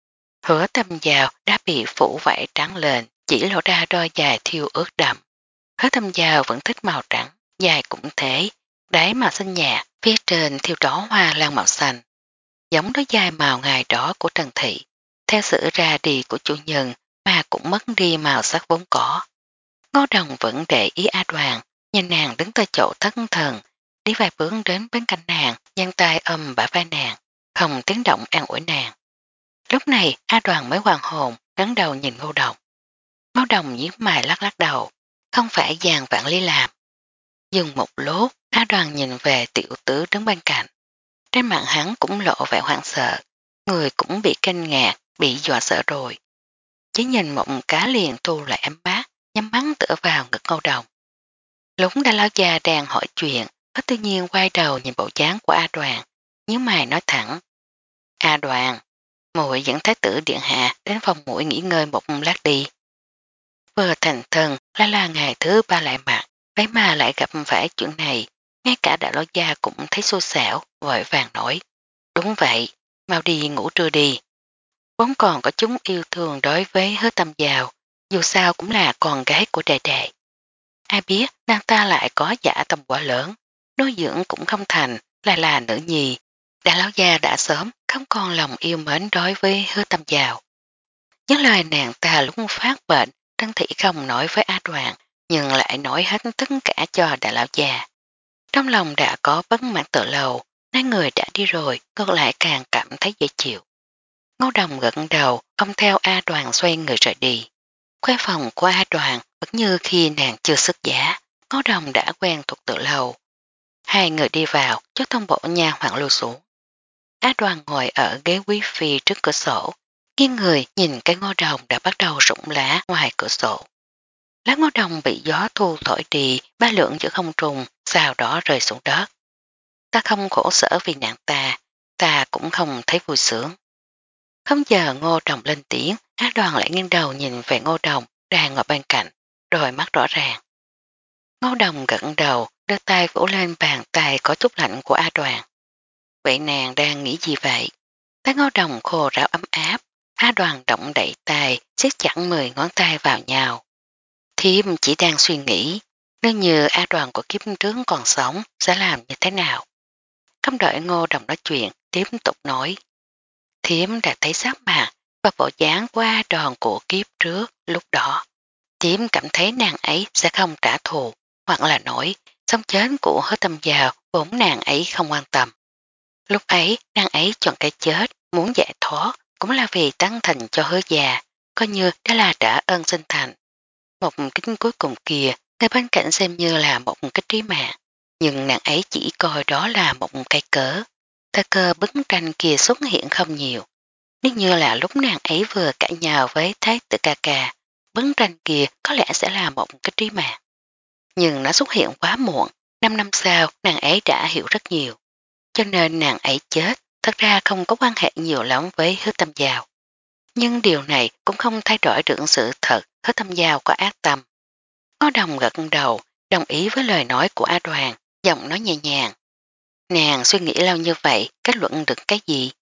Hứa Tâm Giao đã bị phủ vải trắng lên, chỉ lộ ra đôi dài thiêu ướt đậm. Hứa Tâm Giao vẫn thích màu trắng, dài cũng thế, đáy màu xanh nhạt, phía trên thiêu đỏ hoa lan màu xanh. Giống đôi dài màu ngài đỏ của Trần Thị, theo sự ra đi của chủ nhân mà cũng mất đi màu sắc vốn có. Ngô Đồng vẫn để ý A Đoàn, nhìn nàng đứng tại chỗ thất thần, đi vài bước đến bên cạnh nàng, giang tay ôm bả vai nàng, không tiếng động an ủi nàng. Lúc này A Đoàn mới hoàn hồn, ngấn đầu nhìn Ngô Đồng. Ngô Đồng nhíu mày lắc lắc đầu, không phải Giang Vạn Lý làm. Dừng một lúc, A Đoàn nhìn về tiểu tử đứng bên cạnh. Trên mặt hắn cũng lộ vẻ hoảng sợ, người cũng bị kinh ngạc, bị dọa sợ rồi. Chỉ nhìn một cá liền tu lại ấm bát, nhắm mắt tựa vào ngực Ngô Đồng. Lúc đã lão già đang hỏi chuyện, có tự nhiên quay đầu nhìn bộ dáng của A Đoàn, nhíu mày nói thẳng. A Đoàn, muội dẫn thái tử điện hạ đến phòng muội nghỉ ngơi một lát đi. Vừa thành thân là là ngày thứ ba lại mặt, vậy mà lại gặp phải chuyện này, ngay cả đại lão gia cũng thấy xui xẻo, vội vàng nói. Đúng vậy, mau đi ngủ trưa đi. Vốn còn có chúng yêu thương đối với Hứa Tâm Giao, dù sao cũng là con gái của đệ đệ. Ai biết nàng ta lại có giả tâm quá lớn, đối dưỡng cũng không thành, lại là nữ nhi. Đại lão gia đã sớm không còn lòng yêu mến đối với Hứa Tâm Giao. Những lời nàng ta lúc phát bệnh, Trân Thị không nói với A Đoàn, nhưng lại nói hết tất cả cho đại lão già. Trong lòng đã có bất mãn từ lâu, nay người đã đi rồi, ngược lại càng cảm thấy dễ chịu. Ngô Đồng gật đầu, không theo A Đoàn xoay người rời đi. Quay phòng của A Đoàn vẫn như khi nàng chưa xuất giá, Ngô Đồng đã quen thuộc từ lâu. Hai người đi vào, cho thông bộ nha hoàng lưu xuống. A Đoàn ngồi ở ghế quý phi trước cửa sổ, nghiêng người nhìn cái Ngô Đồng đã bắt đầu rụng lá ngoài cửa sổ. Lá Ngô Đồng bị gió thu thổi đi, ba lượng giữa không trùng, sau đó rơi xuống đất. Ta không khổ sở vì nàng ta, ta cũng không thấy vui sướng. Không chờ Ngô Đồng lên tiếng, A Đoàn lại nghiêng đầu nhìn về Ngô Đồng đang ngồi bên cạnh, rồi mắt rõ ràng. Ngô Đồng gật đầu, đưa tay vỗ lên bàn tay có chút lạnh của A Đoàn. Vậy nàng đang nghĩ gì vậy? Tay Ngô Đồng khô ráo ấm áp, A Đoàn động đậy tay, siết chặt mười ngón tay vào nhau. Thiếp chỉ đang suy nghĩ, nếu như A Đoàn của kiếp trước còn sống sẽ làm như thế nào? Không đợi Ngô Đồng nói chuyện, tiếp tục nói. Thiếp đã thấy sắc mặt và bộ dáng của A Đoàn của kiếp trước lúc đó. Thiếp cảm thấy nàng ấy sẽ không trả thù, hoặc là nổi, sống chết của Hứa Tâm Giao vốn nàng ấy không quan tâm. Lúc ấy, nàng ấy chọn cái chết, muốn giải thoát, cũng là vì tăng thành cho Hứa già, coi như đã là trả ơn sinh thành. Một kính cuối cùng kia, ngay bên cạnh xem như là một cái trí mạng, nhưng nàng ấy chỉ coi đó là một cái cớ. Thời cơ bức tranh kia xuất hiện không nhiều. Nếu như là lúc nàng ấy vừa cãi nhau với thái tử ca ca, bức tranh kia có lẽ sẽ là một cái trí mạng. Nhưng nó xuất hiện quá muộn, năm năm sau nàng ấy đã hiểu rất nhiều. Cho nên nàng ấy chết, thật ra không có quan hệ nhiều lắm với Hứa Tâm Giao. Nhưng điều này cũng không thay đổi được sự thật Hứa Tâm Giao có ác tâm. Ngô Đồng gật đầu, đồng ý với lời nói của A Đoàn, giọng nói nhẹ nhàng. Nàng suy nghĩ lâu như vậy, kết luận được cái gì?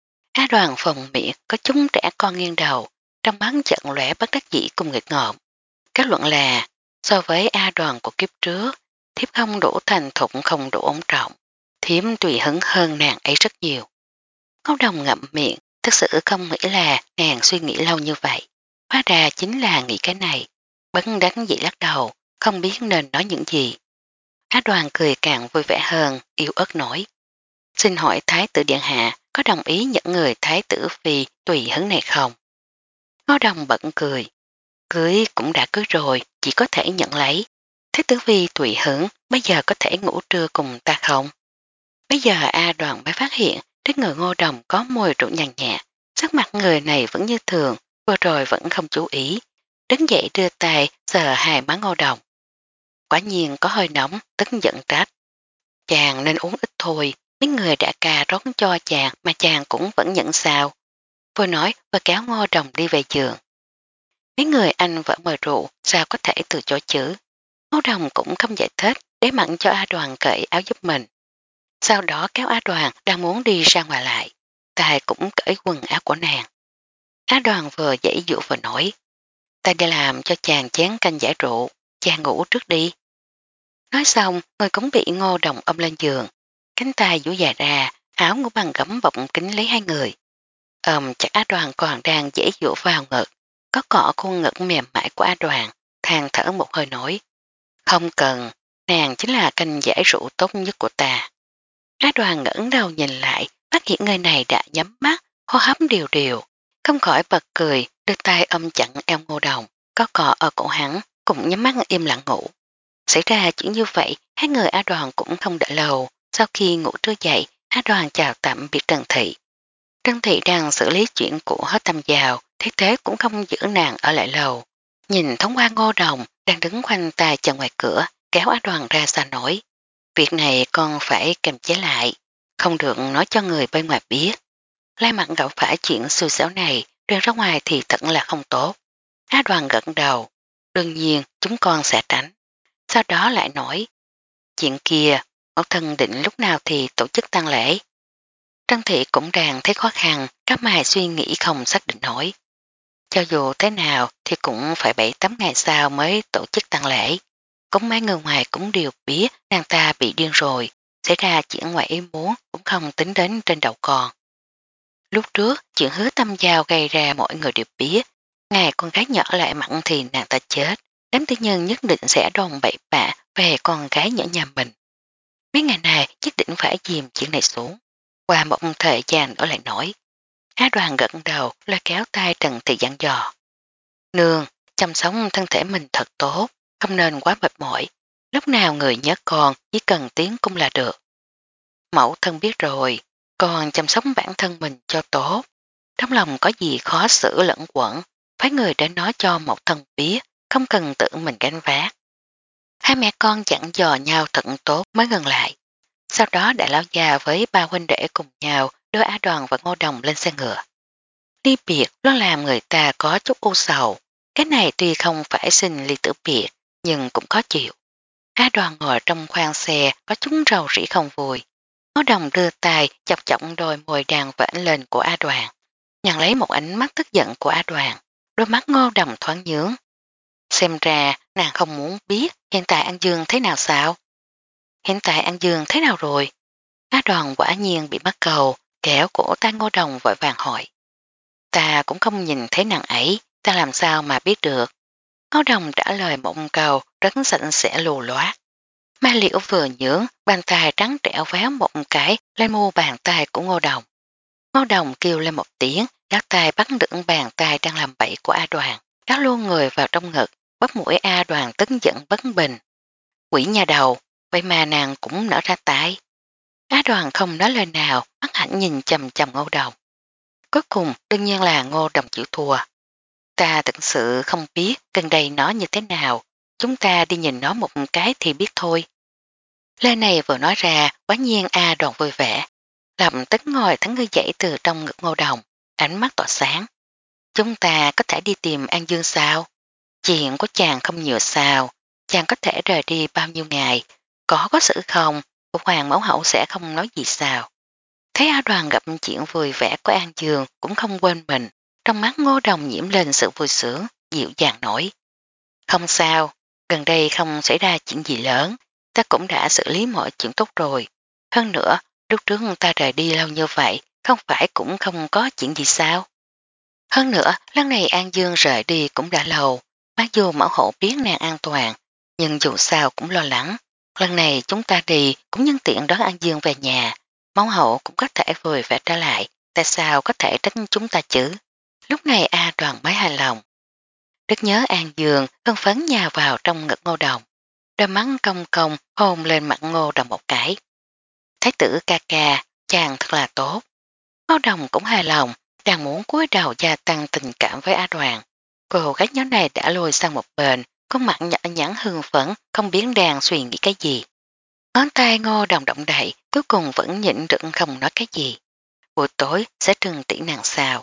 A Đoàn phòng miệng có chúng trẻ con nghiêng đầu, trong mắt trận lẻ bất đắc dĩ cùng nghịch ngợm. Kết luận là, so với A Đoàn của kiếp trước, thiếp không đủ thành thục không đủ ổn trọng, thiếp tùy hứng hơn nàng ấy rất nhiều. Ngô Đồng ngậm miệng, thực sự không nghĩ là nàng suy nghĩ lâu như vậy. Hóa ra chính là nghĩ cái này. Bất đắc dĩ lắc đầu, không biết nên nói những gì. Á Đoàn cười càng vui vẻ hơn, yêu ớt nổi. Xin hỏi Thái tử Điện Hạ có đồng ý nhận người Thái tử Phi tùy hứng này không? Ngô Đồng bận cười. Cưới cũng đã cưới rồi, chỉ có thể nhận lấy. Thái tử Phi tùy hứng, bây giờ có thể ngủ trưa cùng ta không? Bây giờ A Đoàn mới phát hiện trên người Ngô Đồng có mùi rượu nhàn nhạt, sắc mặt người này vẫn như thường, vừa rồi vẫn không chú ý. Đứng dậy đưa tay sờ hai má Ngô Đồng. Quả nhiên có hơi nóng, tức giận trách. Chàng nên uống ít thôi, mấy người đã ca rót cho chàng mà chàng cũng vẫn nhận sao. Vừa nói vừa kéo Ngô Đồng đi về giường. Mấy người anh vợ mời rượu sao có thể từ chối chữ. Ngô Đồng cũng không giải thích để mặn cho A Đoàn cởi áo giúp mình. Sau đó kéo A Đoàn đang muốn đi ra ngoài lại. Tài cũng cởi quần áo của nàng. A Đoàn vừa dãy dụ vừa nói. Ta đi làm cho chàng chén canh giải rượu, chàng ngủ trước đi. Nói xong, người cũng bị Ngô Đồng ôm lên giường. Cánh tay duỗi dài ra, áo ngủ bằng gấm bọc kính lấy hai người. Ôm chặt A Đoàn còn đang dễ dụ vào ngực. Có cọ khuôn ngực mềm mại của A Đoàn, than thở một hơi nổi. Không cần, nàng chính là canh giải rượu tốt nhất của ta. A Đoàn ngẩng đầu nhìn lại, phát hiện người này đã nhắm mắt, hô hấp điều điều. Không khỏi bật cười, đưa tay ôm chặn eo Ngô Đồng, có cọ ở cổ hắn, cũng nhắm mắt im lặng ngủ. Xảy ra chuyện như vậy, hai người A Đoàn cũng không đợi lâu, sau khi ngủ trưa dậy, Á Đoàn chào tạm biệt Trần Thị. Trần Thị đang xử lý chuyện của hết Tâm Giao, thế thế cũng không giữ nàng ở lại lâu. Nhìn thống qua Ngô Đồng đang đứng khoanh tay chờ ngoài cửa, kéo Á Đoàn ra xa nổi. Việc này con phải kềm chế lại, không được nói cho người bên ngoài biết. Lai Mặt gặp phải chuyện xui xẻo này, đưa ra ngoài thì thật là không tốt. Á Đoàn gật đầu, đương nhiên chúng con sẽ tránh. Sau đó lại nói, chuyện kia, mẫu thân định lúc nào thì tổ chức tang lễ. Trân Thị cũng đang thấy khó khăn, các mài suy nghĩ không xác định nổi. Cho dù thế nào thì cũng phải bảy tám ngày sau mới tổ chức tang lễ. Cũng mấy người ngoài cũng đều biết nàng ta bị điên rồi, xảy ra chuyện ngoài ý muốn cũng không tính đến trên đầu con. Lúc trước, chuyện Hứa Tâm Giao gây ra mọi người đều biết, ngày con gái nhỏ lại mặn thì nàng ta chết, đám tư nhân nhất định sẽ đồn bậy bạ về con gái nhỏ nhà mình. Mấy ngày này nhất định phải dìm chuyện này xuống. Qua một thời gian nữa lại nổi. Á Đoàn gật đầu là kéo tay Trần Thị dặn dò. Nương, chăm sóc thân thể mình thật tốt, không nên quá mệt mỏi. Lúc nào người nhớ con chỉ cần tiếng cũng là được. Mẫu thân biết rồi, con chăm sóc bản thân mình cho tốt. Trong lòng có gì khó xử lẫn quẩn, phải người đến nói cho mẫu thân biết, không cần tự mình gánh vác. Hai mẹ con dặn dò nhau thật tốt mới ngừng lại. Sau đó đã lão già với ba huynh đệ cùng nhau đưa Á Đoàn và Ngô Đồng lên xe ngựa. Ly biệt luôn làm người ta có chút u sầu. Cái này tuy không phải xin ly tử biệt, nhưng cũng có chịu. Á Đoàn ngồi trong khoang xe có chúng rầu rĩ không vui. Ngô Đồng đưa tay chọc chọng đôi môi đang vãn lên của Á Đoàn. Nhận lấy một ánh mắt tức giận của Á Đoàn. Đôi mắt Ngô Đồng thoáng nhướng. Xem ra nàng không muốn biết hiện tại An Dương thế nào sao? Hiện tại An Dương thế nào rồi? Á Đoàn quả nhiên bị mắc cầu, kéo cổ tay Ngô Đồng vội vàng hỏi. Ta cũng không nhìn thấy nàng ấy, ta làm sao mà biết được. Ngô Đồng trả lời một câu rất sạch sẽ lù loát. Mai Liễu vừa nhướng, bàn tay trắng trẻo véo một cái lên mu bàn tay của Ngô Đồng. Ngô Đồng kêu lên một tiếng, gác tay bắt đựng bàn tay đang làm bậy của A Đoàn, gác luôn người vào trong ngực, bắp mũi A Đoàn tức giận bất bình. Quỷ nhà đầu, vậy mà nàng cũng nở ra tay. Á Đoàn không nói lời nào, mắt hạnh nhìn chầm chầm Ngô Đồng. Cuối cùng đương nhiên là Ngô Đồng chịu thua. Ta thật sự không biết gần đây nó như thế nào, chúng ta đi nhìn nó một cái thì biết thôi. Lời này vừa nói ra, quá nhiên A Đoàn vui vẻ, lập tức ngồi thắng ngư dậy từ trong ngực Ngô Đồng, ánh mắt tỏa sáng. Chúng ta có thể đi tìm An Dương sao? Chuyện của chàng không nhiều sao, chàng có thể rời đi bao nhiêu ngày, có có sự không, của Hoàng mẫu hậu sẽ không nói gì sao. Thấy A Đoàn gặp chuyện vui vẻ của An Dương cũng không quên mình, trong mắt Ngô Đồng nhiễm lên sự vui sướng, dịu dàng nổi. Không sao, gần đây không xảy ra chuyện gì lớn, ta cũng đã xử lý mọi chuyện tốt rồi. Hơn nữa, lúc trước ta rời đi lâu như vậy, không phải cũng không có chuyện gì sao. Hơn nữa, lần này An Dương rời đi cũng đã lâu, mặc dù mẫu hậu biết nàng an toàn, nhưng dù sao cũng lo lắng. Lần này chúng ta đi cũng nhân tiện đón An Dương về nhà, mẫu hậu cũng có thể vui vẻ trở lại, tại sao có thể trách chúng ta chứ. Lúc này A Đoàn mới hài lòng. Rất nhớ An Dương hân phấn nhào vào trong ngực Ngô Đồng, đôi mắt cong cong hôn lên mặt Ngô Đồng một cái. Thái tử ca ca, chàng thật là tốt. Ngô Đồng cũng hài lòng, đang muốn cúi đầu gia tăng tình cảm với A Đoàn. Cô gái nhóm này đã lôi sang một bên, con mặt nhỏ nhắn hương phấn, không biết đang suy nghĩ cái gì. Ngón tay Ngô Đồng động đậy, cuối cùng vẫn nhịn đựng không nói cái gì. Buổi tối sẽ trừng trị nàng sao.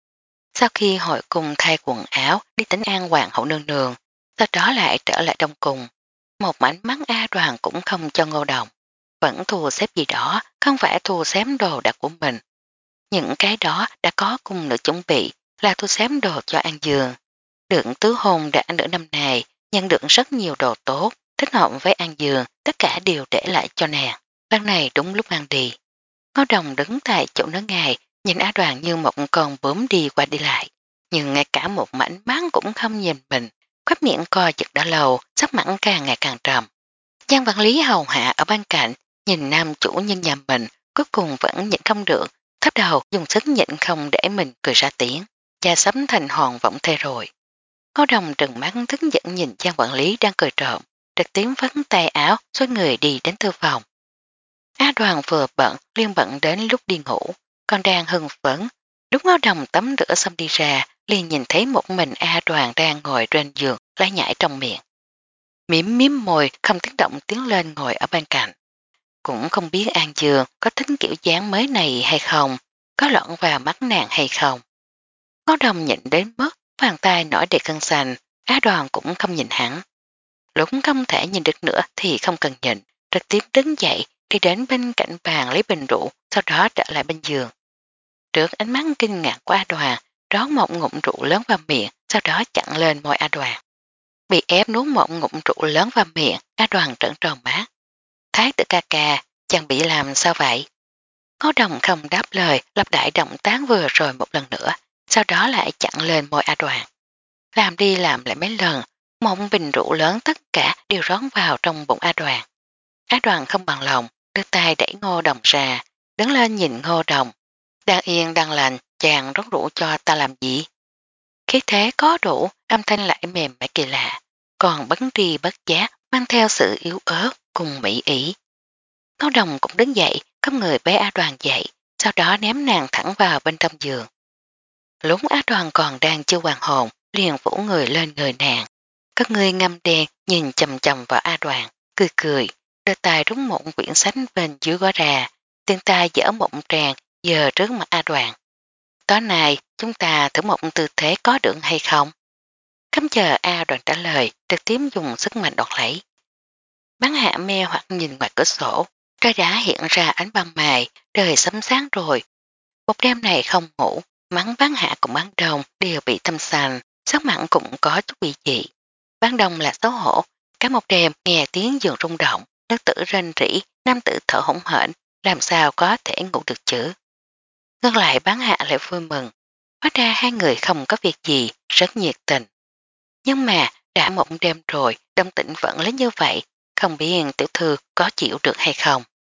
Sau khi hội cùng thay quần áo đi tỉnh an hoàng hậu nương nương, sau đó lại trở lại trong cùng. Một mảnh mắt A Đoàn cũng không cho Ngô Đồng. Vẫn thua xếp gì đó, không phải thua xếp đồ đạc của mình. Những cái đó đã có cùng nữ chuẩn bị là thu xếp đồ cho An Dương. Được tứ hôn đã nửa năm này, nhận được rất nhiều đồ tốt, thích hợp với An Dương, tất cả đều để lại cho nàng. Lần này đúng lúc mang đi. Ngô Đồng đứng tại chỗ nớ ngày, nhìn Á Đoàn như một con bướm đi qua đi lại. Nhưng ngay cả một mảnh mắt cũng không nhìn mình, khóp miệng co giật đã lâu, sắc mặn càng ngày càng trầm. Giang Văn Lý hầu hạ ở bên cạnh, nhìn nam chủ nhân nhà mình, cuối cùng vẫn nhịn không được, thấp đầu dùng sức nhịn không để mình cười ra tiếng, da sấm thành hòn võng thê rồi. Ngô Đồng trừng mắt thức giận nhìn Giang quản lý đang cười trộm, trực tiếng vắn tay áo xoay người đi đến thư phòng. Á Đoàn vừa bận liên bận đến lúc đi ngủ, còn đang hưng phấn. Lúc Ngô Đồng tắm rửa xong đi ra, liền nhìn thấy một mình A Đoàn đang ngồi trên giường lấy nhảy trong miệng. Miếm miếm môi không tiếng động tiến lên ngồi ở bên cạnh. Cũng không biết An Dương có thích kiểu dáng mới này hay không, có lẫn vào mắt nàng hay không. Ngô Đồng nhịn đến mức bàn tay nổi đầy cân xanh, Á Đoàn cũng không nhìn hắn. Lúc không thể nhìn được nữa thì không cần nhìn, trực tiếp đứng dậy đi đến bên cạnh bàn lấy bình rượu, sau đó trở lại bên giường. Trước ánh mắt kinh ngạc của A Đoàn, rót một ngụm rượu lớn vào miệng, sau đó chặn lên môi A Đoàn. Bị ép nuốt một ngụm rượu lớn vào miệng, A Đoàn trợn tròn mắt. Thái tử ca ca, chẳng bị làm sao vậy? Ngô Đồng không đáp lời, lặp lại động tác vừa rồi một lần nữa, sau đó lại chặn lên môi A Đoàn. Làm đi làm lại mấy lần, một bình rượu lớn tất cả đều rót vào trong bụng A Đoàn. A Đoàn không bằng lòng, đưa tay đẩy Ngô Đồng ra, đứng lên nhìn Ngô Đồng. Đang yên đang lành, chàng rót rượu cho ta làm gì? Khí thế có đủ, âm thanh lại mềm mại kỳ lạ, còn bất tri bất giác mang theo sự yếu ớt cùng mỹ ý. Ngô Đồng cũng đứng dậy, có người bế A Đoàn dậy, sau đó ném nàng thẳng vào bên trong giường. Lúc Á Đoàn còn đang chưa hoàn hồn, liền phủ người lên người nàng. Các người ngâm đen nhìn chầm chầm vào A Đoàn, cười cười, đưa tay rút một quyển sách bên dưới gói ra, tiền tay dở một tràng giờ trước mặt A Đoàn. Tối nay chúng ta thử một tư thế có được hay không? Cấm chờ A Đoàn trả lời, trực tiếp dùng sức mạnh đoạt lấy. Bán hạ me hoặc nhìn ngoài cửa sổ, trái đá hiện ra ánh băng mài, trời sấm sáng rồi. Một đêm này không ngủ, mắng bán hạ cùng bán đông đều bị thâm sàn, sắc mặn cũng có chút bị dị. Bán đông là xấu hổ, cả một đêm nghe tiếng giường rung động, nữ tử rên rỉ, nam tử thở hổn hển, làm sao có thể ngủ được chứ. Ngân lại bán hạ lại vui mừng, hóa ra hai người không có việc gì, rất nhiệt tình. Nhưng mà đã một đêm rồi, đông tĩnh vẫn lấy như vậy, không biết tiểu thư có chịu được hay không.